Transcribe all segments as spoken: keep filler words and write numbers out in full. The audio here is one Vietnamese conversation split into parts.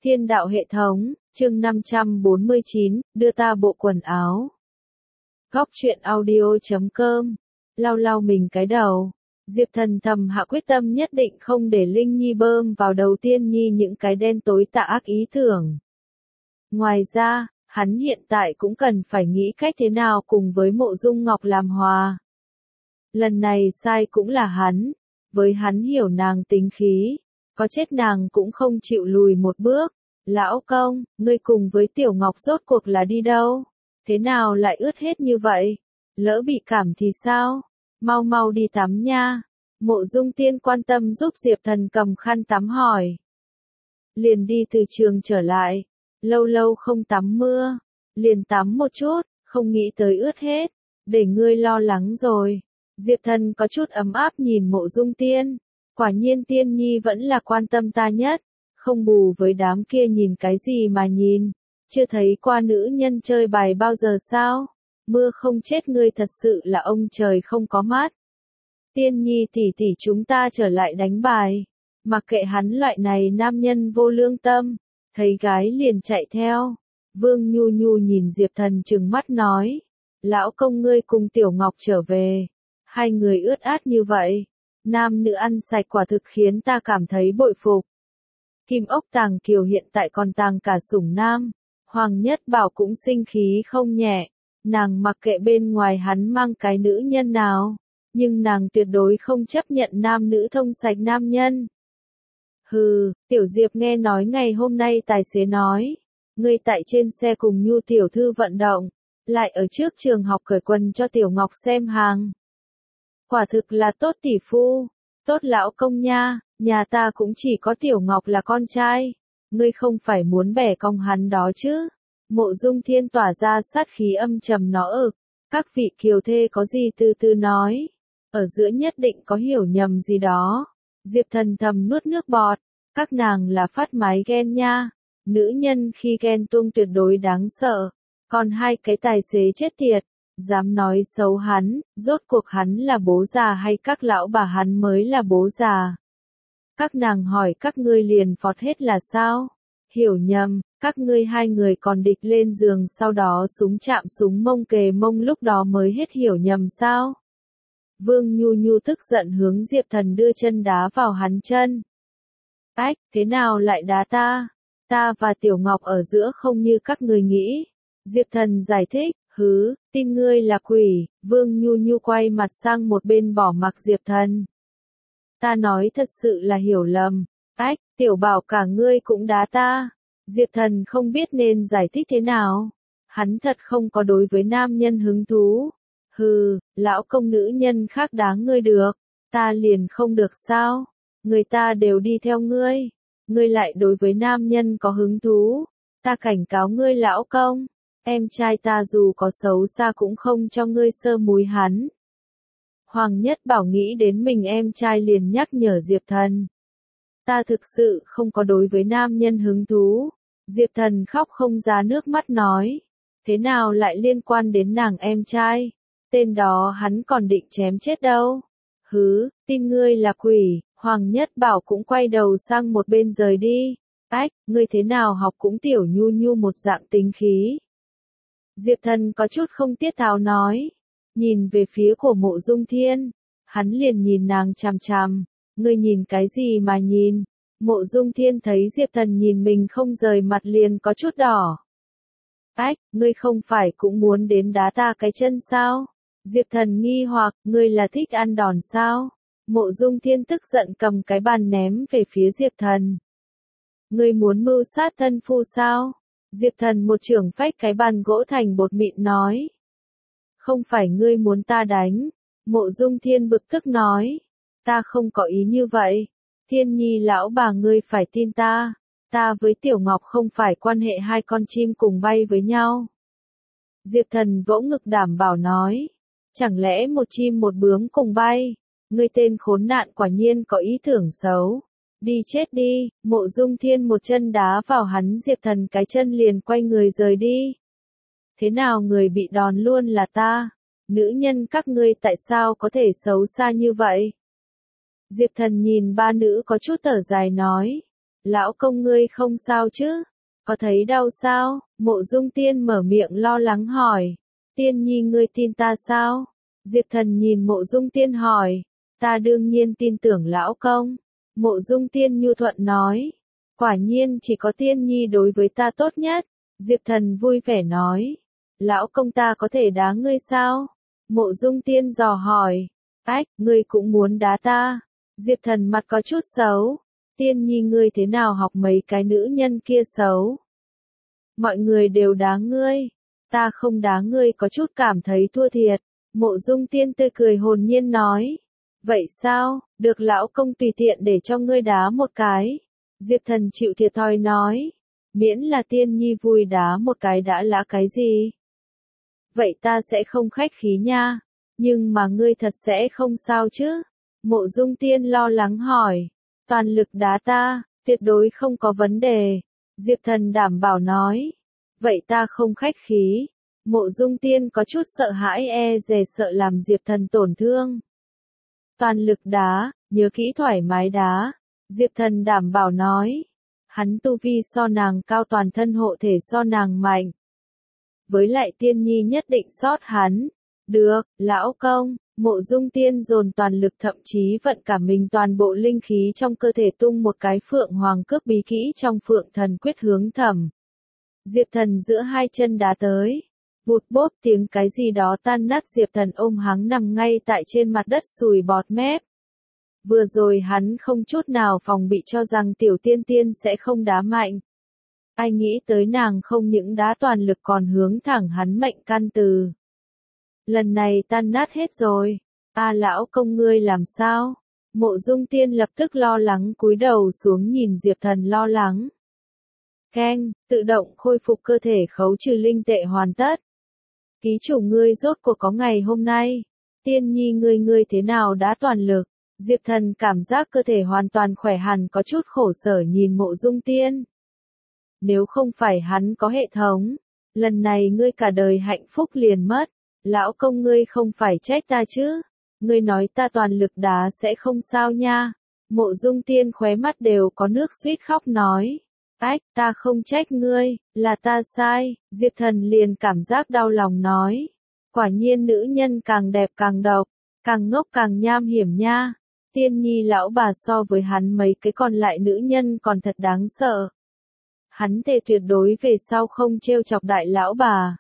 Thiên đạo hệ thống, chương năm trăm bốn mươi chín, đưa ta bộ quần áo. Góc truyện audio chấm com, lau lau mình cái đầu. Diệp Thần thầm hạ quyết tâm nhất định không để Linh Nhi bơm vào đầu Tiên Nhi những cái đen tối tà ác ý tưởng. Ngoài ra, hắn hiện tại cũng cần phải nghĩ cách thế nào cùng với Mộ Dung Ngọc làm hòa. Lần này sai cũng là hắn, với hắn hiểu nàng tính khí, có chết nàng cũng không chịu lùi một bước. Lão công, ngươi cùng với Tiểu Ngọc rốt cuộc là đi đâu? Thế nào lại ướt hết như vậy? Lỡ bị cảm thì sao? Mau mau đi tắm nha. Mộ Dung Tiên quan tâm giúp Diệp Thần cầm khăn tắm hỏi. Liền đi từ trường trở lại, lâu lâu không tắm mưa, liền tắm một chút, không nghĩ tới ướt hết, để ngươi lo lắng rồi. Diệp Thần có chút ấm áp nhìn Mộ Dung Tiên, quả nhiên Tiên Nhi vẫn là quan tâm ta nhất, không bù với đám kia nhìn cái gì mà nhìn, chưa thấy qua nữ nhân chơi bài bao giờ sao? Mưa không chết ngươi thật sự là ông trời không có mắt. Tiên Nhi tỷ tỷ chúng ta trở lại đánh bài, mặc kệ hắn loại này nam nhân vô lương tâm, thấy gái liền chạy theo. Vương Nhu Nhu nhìn Diệp Thần trừng mắt nói, lão công ngươi cùng Tiểu Ngọc trở về, hai người ướt át như vậy, nam nữ ăn sạch quả thực khiến ta cảm thấy bội phục. Kim ốc tàng kiều hiện tại còn tàng cả sủng nam, Hoàng Nhất Bảo cũng sinh khí không nhẹ, nàng mặc kệ bên ngoài hắn mang cái nữ nhân nào, nhưng nàng tuyệt đối không chấp nhận nam nữ thông sạch nam nhân. Hừ, Tiểu Diệp nghe nói ngày hôm nay tài xế nói, ngươi tại trên xe cùng Nhu tiểu thư vận động, lại ở trước trường học cởi quần cho Tiểu Ngọc xem hàng. Quả thực là tốt tỷ phu, tốt lão công nha, nhà ta cũng chỉ có Tiểu Ngọc là con trai, ngươi không phải muốn bẻ cong hắn đó chứ. Mộ Dung Thiên tỏa ra sát khí âm trầm nó ực, các vị kiều thê có gì từ từ nói, ở giữa nhất định có hiểu nhầm gì đó. Diệp Thần thầm nuốt nước bọt, các nàng là phát mái ghen nha, nữ nhân khi ghen tuông tuyệt đối đáng sợ, còn hai cái tài xế chết tiệt, dám nói xấu hắn, rốt cuộc hắn là bố già hay các lão bà hắn mới là bố già. Các nàng hỏi các ngươi liền phọt hết là sao? Hiểu nhầm, các ngươi hai người còn địch lên giường sau đó súng chạm súng mông kề mông lúc đó mới hết hiểu nhầm sao? Vương Nhu Nhu tức giận hướng Diệp Thần đưa chân đá vào hắn chân. Ách, thế nào lại đá ta? Ta và Tiểu Ngọc ở giữa không như các người nghĩ. Diệp Thần giải thích, hứ, tin ngươi là quỷ. Vương Nhu Nhu quay mặt sang một bên bỏ mặc Diệp Thần. Ta nói thật sự là hiểu lầm. Ách, Tiểu Bảo cả ngươi cũng đá ta. Diệp Thần không biết nên giải thích thế nào. Hắn thật không có đối với nam nhân hứng thú. Hừ, lão công nữ nhân khác đá ngươi được, ta liền không được sao? Người ta đều đi theo ngươi, ngươi lại đối với nam nhân có hứng thú. Ta cảnh cáo ngươi lão công, em trai ta dù có xấu xa cũng không cho ngươi sơ múi hắn. Hoàng Nhất Bảo nghĩ đến mình em trai liền nhắc nhở Diệp Thần. Ta thực sự không có đối với nam nhân hứng thú. Diệp Thần khóc không ra nước mắt nói, thế nào lại liên quan đến nàng em trai? Tên đó hắn còn định chém chết đâu. Hứ, tin ngươi là quỷ. Hoàng Nhất Bảo cũng quay đầu sang một bên rời đi. Ách, ngươi thế nào học cũng Tiểu Nhu Nhu một dạng tính khí. Diệp Thần có chút không tiết tháo nói. Nhìn về phía của Mộ Dung Thiên. Hắn liền nhìn nàng chằm chằm. Ngươi nhìn cái gì mà nhìn? Mộ Dung Thiên thấy Diệp Thần nhìn mình không rời mặt liền có chút đỏ. Ách, ngươi không phải cũng muốn đến đá ta cái chân sao? Diệp Thần nghi hoặc, ngươi là thích ăn đòn sao? Mộ Dung Thiên tức giận cầm cái bàn ném về phía Diệp Thần. Ngươi muốn mưu sát thân phu sao? Diệp Thần một chưởng phách cái bàn gỗ thành bột mịn nói. Không phải ngươi muốn ta đánh. Mộ Dung Thiên bực tức nói. Ta không có ý như vậy. Thiên Nhi lão bà ngươi phải tin ta. Ta với Tiểu Ngọc không phải quan hệ hai con chim cùng bay với nhau. Diệp Thần vỗ ngực đảm bảo nói. Chẳng lẽ một chim một bướm cùng bay? Ngươi tên khốn nạn quả nhiên có ý tưởng xấu. Đi chết đi. Mộ Dung Thiên một chân đá vào hắn Diệp Thần cái chân liền quay người rời đi. Thế nào người bị đòn luôn là ta? Nữ nhân các ngươi tại sao có thể xấu xa như vậy? Diệp Thần nhìn ba nữ có chút thở dài nói. Lão công ngươi không sao chứ? Có thấy đau sao? Mộ Dung Tiên mở miệng lo lắng hỏi. Tiên nhi ngươi tin ta sao? Diệp Thần nhìn Mộ Dung Tiên hỏi. Ta đương nhiên tin tưởng lão công. Mộ Dung Tiên nhu thuận nói. Quả nhiên chỉ có Tiên nhi đối với ta tốt nhất. Diệp Thần vui vẻ nói. Lão công ta có thể đá ngươi sao? Mộ Dung Tiên dò hỏi. Ách, ngươi cũng muốn đá ta? Diệp Thần mặt có chút xấu. Tiên nhi ngươi thế nào học mấy cái nữ nhân kia xấu? Mọi người đều đá ngươi. Ta không đá ngươi có chút cảm thấy thua thiệt. Mộ Dung Tiên tươi cười hồn nhiên nói. Vậy sao, được lão công tùy tiện để cho ngươi đá một cái. Diệp Thần chịu thiệt thòi nói. Miễn là Tiên nhi vui đá một cái đã là cái gì? Vậy ta sẽ không khách khí nha. Nhưng mà ngươi thật sẽ không sao chứ? Mộ Dung Tiên lo lắng hỏi. Toàn lực đá ta, tuyệt đối không có vấn đề. Diệp Thần đảm bảo nói. Vậy ta không khách khí. Mộ Dung Tiên có chút sợ hãi e dè sợ làm Diệp Thần tổn thương. Toàn lực đá, nhớ kỹ thoải mái đá. Diệp Thần đảm bảo nói. Hắn tu vi so nàng cao, toàn thân hộ thể so nàng mạnh. Với lại Tiên nhi nhất định sót hắn. Được, lão công. Mộ Dung Tiên dồn toàn lực, thậm chí vận cả mình toàn bộ linh khí trong cơ thể tung một cái Phượng Hoàng cước bí kỹ trong Phượng Thần Quyết hướng Thẩm Diệp Thần giữa hai chân đá tới. Vụt bốp tiếng cái gì đó tan nát, Diệp Thần ôm hắn nằm ngay tại trên mặt đất sùi bọt mép. Vừa rồi hắn không chút nào phòng bị cho rằng Tiểu Tiên Tiên sẽ không đá mạnh. Ai nghĩ tới nàng không những đá toàn lực còn hướng thẳng hắn mệnh căn từ. Lần này tan nát hết rồi. A lão công ngươi làm sao? Mộ Dung Tiên lập tức lo lắng cúi đầu xuống nhìn Diệp Thần lo lắng. Keng, tự động khôi phục cơ thể khấu trừ linh tệ hoàn tất. Ký chủ ngươi rốt cuộc có ngày hôm nay. Tiên nhi ngươi ngươi thế nào đã toàn lực? Diệp Thần cảm giác cơ thể hoàn toàn khỏe hẳn, có chút khổ sở nhìn Mộ Dung Tiên. Nếu không phải hắn có hệ thống, lần này ngươi cả đời hạnh phúc liền mất. Lão công ngươi không phải trách ta chứ? Ngươi nói ta toàn lực đá sẽ không sao nha. Mộ Dung Tiên khóe mắt đều có nước suýt khóc nói. Ách, ta không trách ngươi, là ta sai. Diệp Thần liền cảm giác đau lòng nói. Quả nhiên nữ nhân càng đẹp càng độc, càng ngốc càng nham hiểm nha. Tiên nhi lão bà so với hắn mấy cái còn lại nữ nhân còn thật đáng sợ. Hắn thề tuyệt đối về sau không trêu chọc đại lão bà.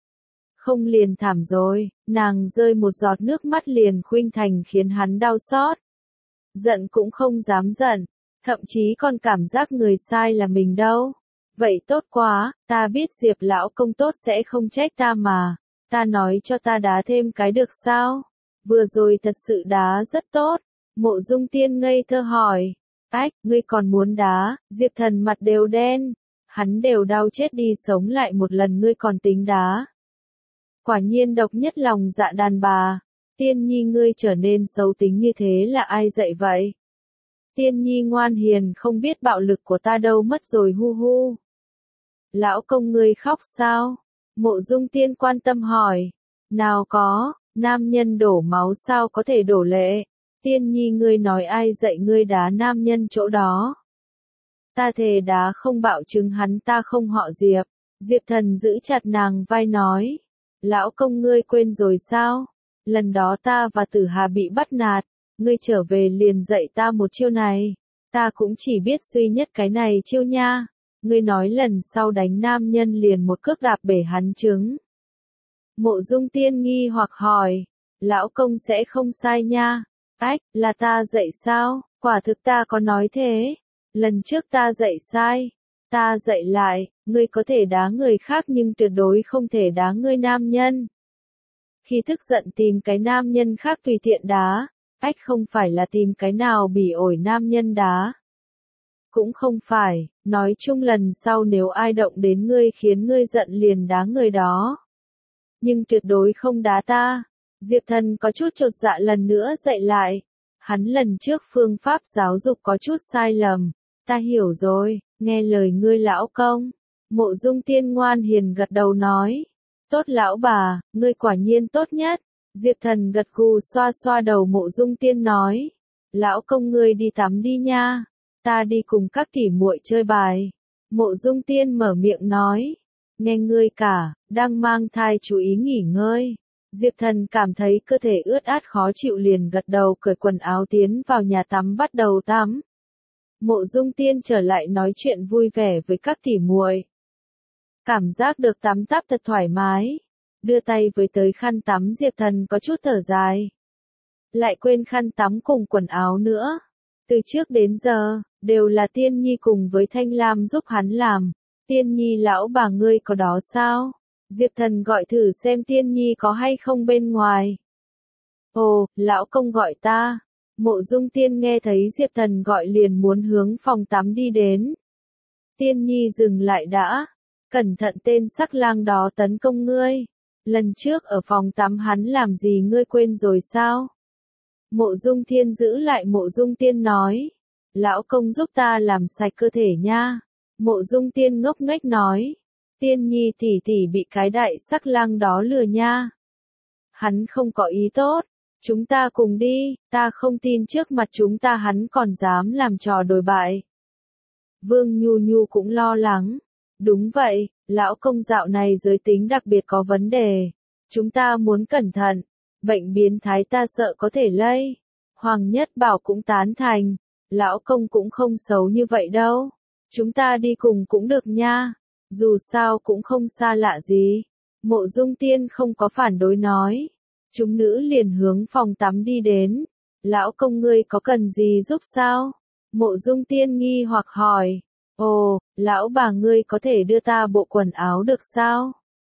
Không liền thảm rồi, nàng rơi một giọt nước mắt liền khuynh thành khiến hắn đau xót. Giận cũng không dám giận, thậm chí còn cảm giác người sai là mình đâu. Vậy tốt quá, ta biết Diệp lão công tốt sẽ không trách ta mà. Ta nói cho ta đá thêm cái được sao? Vừa rồi thật sự đá rất tốt. Mộ Dung Tiên ngây thơ hỏi. Ách, ngươi còn muốn đá? Diệp Thần mặt đều đen. Hắn đều đau chết đi sống lại một lần, ngươi còn tính đá. Quả nhiên độc nhất lòng dạ đàn bà. Tiên nhi ngươi trở nên xấu tính như thế là ai dạy vậy? Tiên nhi ngoan hiền không biết bạo lực của ta đâu mất rồi, hu hu. Lão công ngươi khóc sao? Mộ Dung Tiên quan tâm hỏi. Nào có, nam nhân đổ máu sao có thể đổ lệ? Tiên nhi ngươi nói ai dạy ngươi đá nam nhân chỗ đó? Ta thề đá không, bạo chứng hắn ta không họ Diệp. Diệp Thần giữ chặt nàng vai nói. Lão công ngươi quên rồi sao? Lần đó ta và Tử Hà bị bắt nạt, ngươi trở về liền dạy ta một chiêu này. Ta cũng chỉ biết duy nhất cái này chiêu nha. Ngươi nói lần sau đánh nam nhân liền một cước đạp bể hắn trứng. Mộ Dung Tiên nghi hoặc hỏi. Lão công sẽ không sai nha. Ách, là ta dạy sao? Quả thực ta có nói thế. Lần trước ta dạy sai. Ta dạy lại, ngươi có thể đá người khác nhưng tuyệt đối không thể đá ngươi nam nhân. Khi tức giận tìm cái nam nhân khác tùy tiện đá. Ách, không phải là tìm cái nào bỉ ổi nam nhân đá. Cũng không phải, nói chung lần sau nếu ai động đến ngươi khiến ngươi giận liền đá người đó. Nhưng tuyệt đối không đá ta. Diệp Thần có chút chột dạ lần nữa dạy lại. Hắn lần trước phương pháp giáo dục có chút sai lầm. Ta hiểu rồi, nghe lời ngươi lão công. Mộ Dung Tiên ngoan hiền gật đầu nói. Tốt lão bà, ngươi quả nhiên tốt nhất. Diệp Thần gật gù xoa xoa đầu Mộ Dung Tiên nói. Lão công ngươi đi tắm đi nha. ta đi cùng các tỷ muội chơi bài. Mộ Dung Tiên mở miệng nói. Nghe ngươi cả, đang mang thai chú ý nghỉ ngơi. Diệp Thần cảm thấy cơ thể ướt át khó chịu liền gật đầu cởi quần áo tiến vào nhà tắm bắt đầu tắm. Mộ Dung Tiên trở lại nói chuyện vui vẻ với các tỷ muội. Cảm giác được tắm táp thật thoải mái. Đưa tay với tới khăn tắm Diệp Thần có chút thở dài. Lại quên khăn tắm cùng quần áo nữa. Từ trước đến giờ, đều là Tiên Nhi cùng với Thanh Lam giúp hắn làm. Tiên Nhi lão bà ngươi có đó sao? Diệp Thần gọi thử xem Tiên Nhi có hay không bên ngoài. Ồ, lão công gọi ta. Mộ Dung Tiên nghe thấy Diệp Thần gọi liền muốn hướng phòng tắm đi đến. Tiên Nhi dừng lại đã. Cẩn thận tên sắc lang đó tấn công ngươi. Lần trước ở phòng tắm hắn làm gì ngươi quên rồi sao? Mộ Dung Thiên giữ lại Mộ Dung Tiên nói. Lão công giúp ta làm sạch cơ thể nha. Mộ Dung Tiên ngốc nghếch nói. Tiên Nhi tỷ tỷ bị cái đại sắc lang đó lừa nha. Hắn không có ý tốt. Chúng ta cùng đi, ta không tin trước mặt chúng ta hắn còn dám làm trò đồi bại. Vương Nhu Nhu cũng lo lắng. Đúng vậy, lão công dạo này giới tính đặc biệt có vấn đề. Chúng ta muốn cẩn thận. Bệnh biến thái ta sợ có thể lây. Hoàng Nhất Bảo cũng tán thành. Lão công cũng không xấu như vậy đâu. Chúng ta đi cùng cũng được nha. Dù sao cũng không xa lạ gì. Mộ Dung Tiên không có phản đối nói. Chúng nữ liền hướng phòng tắm đi đến. Lão công ngươi có cần gì giúp sao? Mộ Dung Tiên nghi hoặc hỏi. Ồ, lão bà ngươi có thể đưa ta bộ quần áo được sao?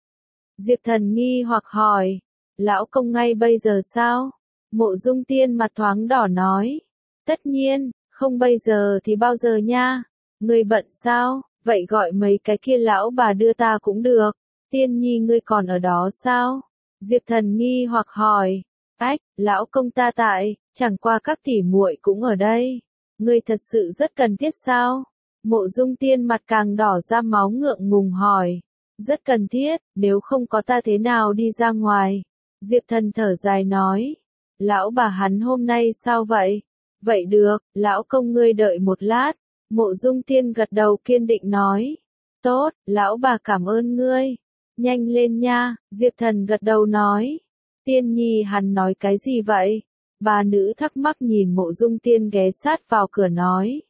Diệp Thần nghi hoặc hỏi. Lão công ngay bây giờ sao? Mộ Dung Tiên mặt thoáng đỏ nói. Tất nhiên, không bây giờ thì bao giờ nha? Ngươi bận sao? Vậy gọi mấy cái kia lão bà đưa ta cũng được. Tiên Nhi ngươi còn ở đó sao? Diệp Thần nghi hoặc hỏi. Ách, lão công ta tại, chẳng qua các tỷ muội cũng ở đây. Ngươi thật sự rất cần thiết sao? Mộ Dung Tiên mặt càng đỏ ra máu ngượng ngùng hỏi. Rất cần thiết, nếu không có ta thế nào đi ra ngoài? Diệp Thần thở dài nói. Lão bà hắn hôm nay sao vậy? Vậy được, lão công ngươi đợi một lát. Mộ Dung Tiên gật đầu kiên định nói. Tốt, lão bà cảm ơn ngươi. Nhanh lên nha, Diệp Thần gật đầu nói. Tiên Nhi hắn nói cái gì vậy? Ba nữ thắc mắc nhìn Mộ Dung Tiên ghé sát vào cửa nói.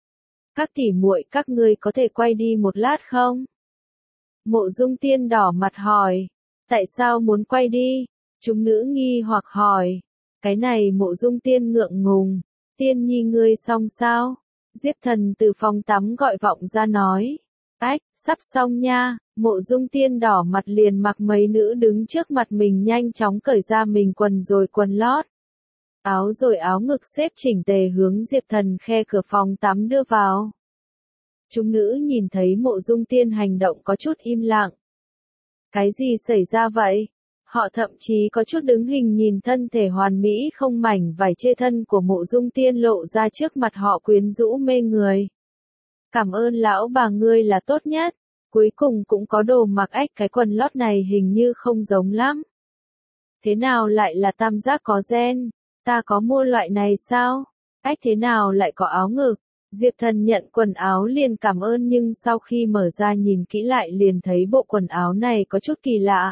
Các tỷ muội các ngươi có thể quay đi một lát không? Mộ Dung Tiên đỏ mặt hỏi. Tại sao muốn quay đi? Chúng nữ nghi hoặc hỏi. Cái này Mộ Dung Tiên ngượng ngùng. Tiên Nhi ngươi xong sao? Diệp Thần từ phòng tắm gọi vọng ra nói. Ách, sắp xong nha. Mộ Dung Tiên đỏ mặt liền mặc mấy nữ đứng trước mặt mình nhanh chóng cởi ra mình quần rồi quần lót. Áo rồi áo ngực xếp chỉnh tề hướng Diệp Thần khe cửa phòng tắm đưa vào. Chúng nữ nhìn thấy Mộ Dung Tiên hành động có chút im lặng. Cái gì xảy ra vậy? Họ thậm chí có chút đứng hình nhìn thân thể hoàn mỹ không mảnh vải chê thân của Mộ Dung Tiên lộ ra trước mặt họ quyến rũ mê người. Cảm ơn lão bà ngươi là tốt nhất. Cuối cùng cũng có đồ mặc. Ách, cái quần lót này hình như không giống lắm. Thế nào lại là tam giác có gen? Ta có mua loại này sao? Ách, thế nào lại có áo ngực? Diệp Thần nhận quần áo liền cảm ơn nhưng sau khi mở ra nhìn kỹ lại liền thấy bộ quần áo này có chút kỳ lạ.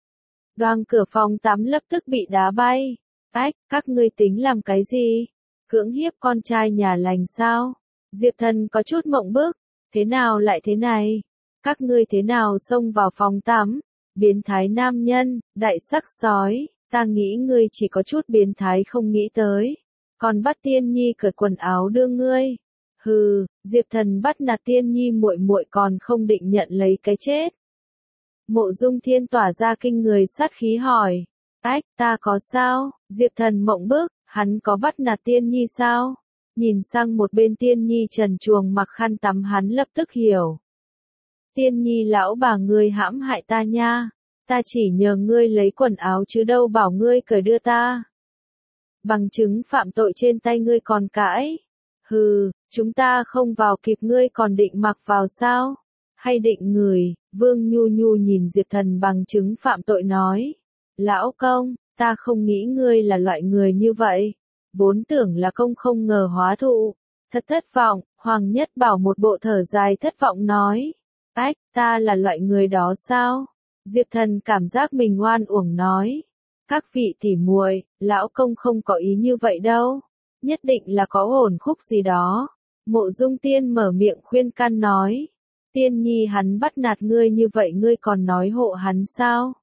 Đoang cửa phòng tắm lập tức bị đá bay. Ách, các ngươi tính làm cái gì? Cưỡng hiếp con trai nhà lành sao? Diệp Thần có chút mộng bức. Thế nào lại thế này? Các ngươi thế nào xông vào phòng tắm? Biến thái nam nhân, đại sắc sói, ta nghĩ ngươi chỉ có chút biến thái không nghĩ tới. Còn bắt Tiên Nhi cởi quần áo đưa ngươi. Hừ, Diệp Thần bắt nạt Tiên Nhi muội muội còn không định nhận lấy cái chết. Mộ Dung Thiên tỏa ra kinh người sát khí hỏi. Ách, ta có sao? Diệp Thần mộng bức, hắn có bắt nạt Tiên Nhi sao? Nhìn sang một bên Tiên Nhi trần truồng mặc khăn tắm hắn lập tức hiểu. Tiên Nhi lão bà ngươi hãm hại ta nha. Ta chỉ nhờ ngươi lấy quần áo chứ đâu bảo ngươi cởi đưa ta. Bằng chứng phạm tội trên tay ngươi còn cãi. Hừ, chúng ta không vào kịp ngươi còn định mặc vào sao? Hay định người? Vương Nhu Nhu nhìn Diệp Thần bằng chứng phạm tội nói. Lão công, ta không nghĩ ngươi là loại người như vậy. Vốn tưởng là công không ngờ hóa thụ. Thật thất vọng, Hoàng Nhất Bảo một bộ thở dài thất vọng nói. Ách, ta là loại người đó sao? Diệp Thần cảm giác mình oan uổng nói. Các vị tỉ muội, lão công không có ý như vậy đâu. Nhất định là có hồn khúc gì đó. Mộ Dung Tiên mở miệng khuyên can nói. Tiên nhi hắn bắt nạt ngươi như vậy ngươi còn nói hộ hắn sao?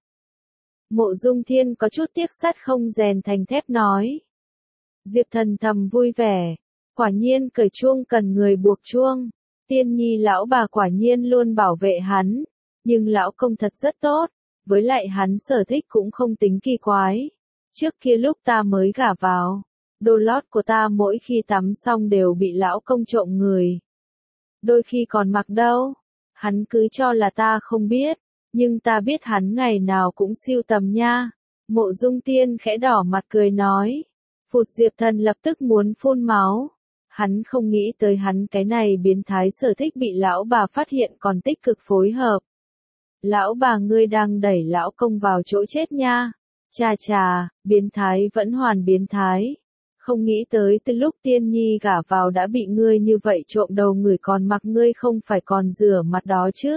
Mộ Dung Thiên có chút tiếc sắt không rèn thành thép nói. Diệp Thần thầm vui vẻ. Quả nhiên cởi chuông cần người buộc chuông. Tiên nhi lão bà quả nhiên luôn bảo vệ hắn. Nhưng lão công thật rất tốt. Với lại hắn sở thích cũng không tính kỳ quái. Trước kia lúc ta mới gả vào, đồ lót của ta mỗi khi tắm xong đều bị lão công trộm người. Đôi khi còn mặc đâu. Hắn cứ cho là ta không biết. Nhưng ta biết hắn ngày nào cũng siêu tầm nha. Mộ Dung Tiên khẽ đỏ mặt cười nói. Phụt, Diệp Thần lập tức muốn phun máu. Hắn không nghĩ tới hắn cái này biến thái sở thích bị lão bà phát hiện còn tích cực phối hợp. Lão bà ngươi đang đẩy lão công vào chỗ chết nha. Chà chà, biến thái vẫn hoàn biến thái. Không nghĩ tới từ lúc Tiên nhi gả vào đã bị ngươi như vậy trộm đầu người còn mặc ngươi không phải còn rửa mặt đó chứ.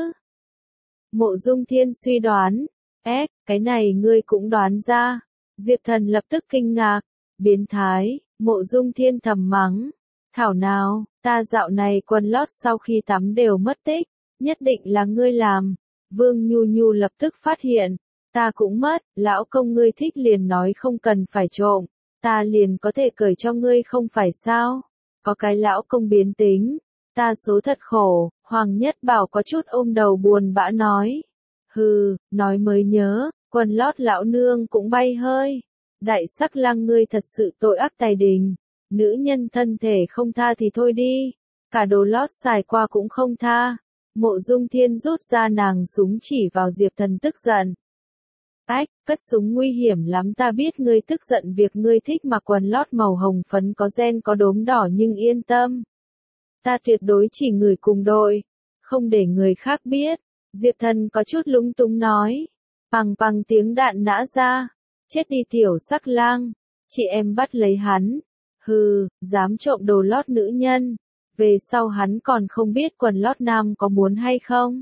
Mộ Dung Thiên suy đoán. Ếch, cái này ngươi cũng đoán ra. Diệp Thần lập tức kinh ngạc. Biến thái, Mộ Dung Thiên thầm mắng. Thảo nào, ta dạo này quần lót sau khi tắm đều mất tích. Nhất định là ngươi làm. Vương Nhu Nhu lập tức phát hiện. Ta cũng mất, lão công ngươi thích liền nói không cần phải trộm. Ta liền có thể cởi cho ngươi không phải sao? Có cái lão công biến tính. Ta số thật khổ, Hoàng Nhất Bảo có chút ôm đầu buồn bã nói. Hừ, nói mới nhớ, quần lót lão nương cũng bay hơi. Đại Sắc Lang ngươi thật sự tội ác tài đình. Nữ nhân thân thể không tha thì thôi đi. Cả đồ lót xài qua cũng không tha. Mộ Dung Thiên rút ra nàng súng chỉ vào Diệp Thần tức giận. Ách, cất súng nguy hiểm lắm, ta biết ngươi tức giận việc ngươi thích mặc quần lót màu hồng phấn có ren có đốm đỏ nhưng yên tâm. Ta tuyệt đối chỉ người cùng đội, không để người khác biết. Diệp Thần có chút lúng túng nói. Pằng pằng tiếng đạn nã ra. Chết đi tiểu Sắc Lang. Chị em bắt lấy hắn. Hừ, dám trộm đồ lót nữ nhân. Về sau hắn còn không biết quần lót nam có muốn hay không.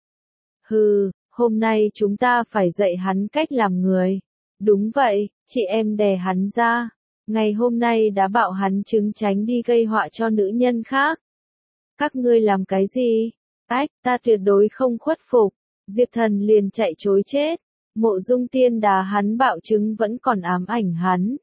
Hừ, hôm nay chúng ta phải dạy hắn cách làm người. Đúng vậy, chị em đè hắn ra. Ngày hôm nay đã bảo hắn chứng tránh đi gây họa cho nữ nhân khác. Các ngươi làm cái gì? Ách, ta tuyệt đối không khuất phục. Diệp Thần liền chạy chối chết. Mộ Dung Tiên đá hắn bạo chứng vẫn còn ám ảnh hắn.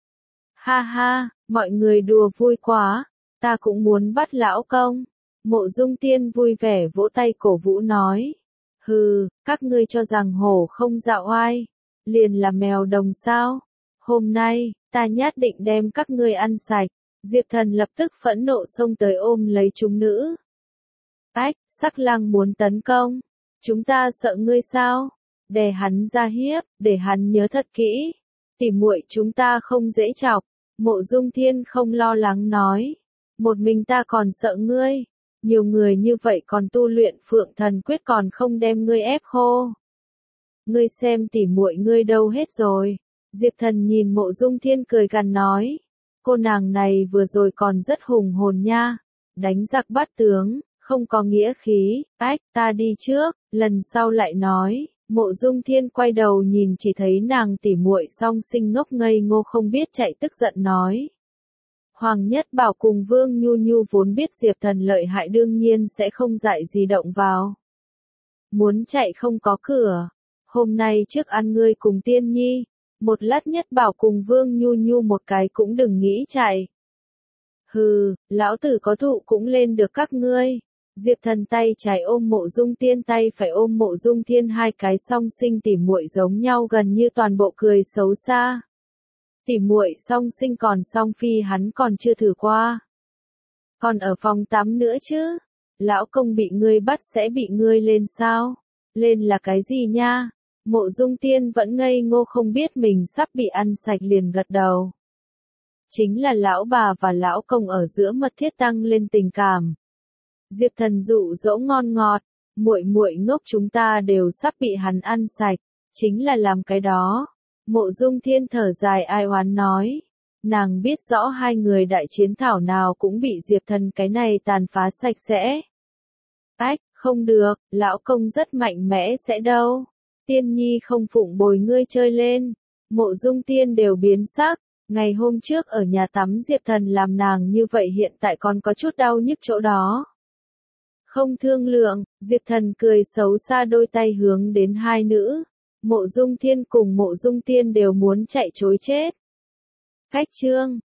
Ha ha, mọi người đùa vui quá. Ta cũng muốn bắt lão công. Mộ Dung Tiên vui vẻ vỗ tay cổ vũ nói. Hừ, các ngươi cho rằng hổ không dạo oai. Liền là mèo đồng sao? Hôm nay, ta nhất định đem các ngươi ăn sạch. Diệp Thần lập tức phẫn nộ xông tới ôm lấy chúng nữ. Ách, Sắc Lang muốn tấn công. Chúng ta sợ ngươi sao? Đè hắn ra hiếp, để hắn nhớ thật kỹ. Tỉ muội chúng ta không dễ chọc. Mộ Dung Thiên không lo lắng nói. Một mình ta còn sợ ngươi. Nhiều người như vậy còn tu luyện Phượng Thần Quyết còn không đem ngươi ép khô. Ngươi xem tỉ muội ngươi đâu hết rồi. Diệp Thần nhìn Mộ Dung Thiên cười gằn nói. Cô nàng này vừa rồi còn rất hùng hồn nha. Đánh giặc bắt tướng, không có nghĩa khí. Ách, ta đi trước, lần sau lại nói. Mộ Dung Thiên quay đầu nhìn chỉ thấy nàng tỉ muội song sinh ngốc ngây ngô không biết chạy tức giận nói. Hoàng Nhất Bảo cùng Vương Nhu Nhu vốn biết Diệp Thần lợi hại đương nhiên sẽ không dại gì động vào. Muốn chạy không có cửa. Hôm nay trước ăn ngươi cùng Tiên Nhi. Một lát Nhất Bảo cùng Vương Nhu Nhu một cái cũng đừng nghĩ chạy. Hừ, lão tử có thụ cũng lên được các ngươi. Diệp Thần tay trái ôm Mộ Dung Tiên tay phải ôm Mộ Dung Thiên hai cái song sinh tỉ muội giống nhau gần như toàn bộ cười xấu xa. Tỉ muội song sinh còn song phi hắn còn chưa thử qua. Còn ở phòng tắm nữa chứ. Lão công bị ngươi bắt sẽ bị ngươi lên sao? Lên là cái gì nha? Mộ Dung Tiên vẫn ngây ngô không biết mình sắp bị ăn sạch liền gật đầu. Chính là lão bà và lão công ở giữa mật thiết tăng lên tình cảm. Diệp Thần dụ dỗ ngon ngọt, muội muội ngốc chúng ta đều sắp bị hắn ăn sạch, chính là làm cái đó. Mộ Dung Thiên thở dài ai oán nói, Nàng biết rõ hai người đại chiến thảo nào cũng bị Diệp Thần cái này tàn phá sạch sẽ. Ách, không được, lão công rất mạnh mẽ sẽ đâu. Tiên nhi không phụng bồi ngươi chơi lên. Mộ Dung Tiên đều biến sắc. Ngày hôm trước ở nhà tắm Diệp Thần làm nàng như vậy hiện tại còn có chút đau nhức chỗ đó. Không thương lượng, Diệp Thần cười xấu xa đôi tay hướng đến hai nữ. Mộ Dung Thiên cùng Mộ Dung Tiên đều muốn chạy trối chết. Khách trương,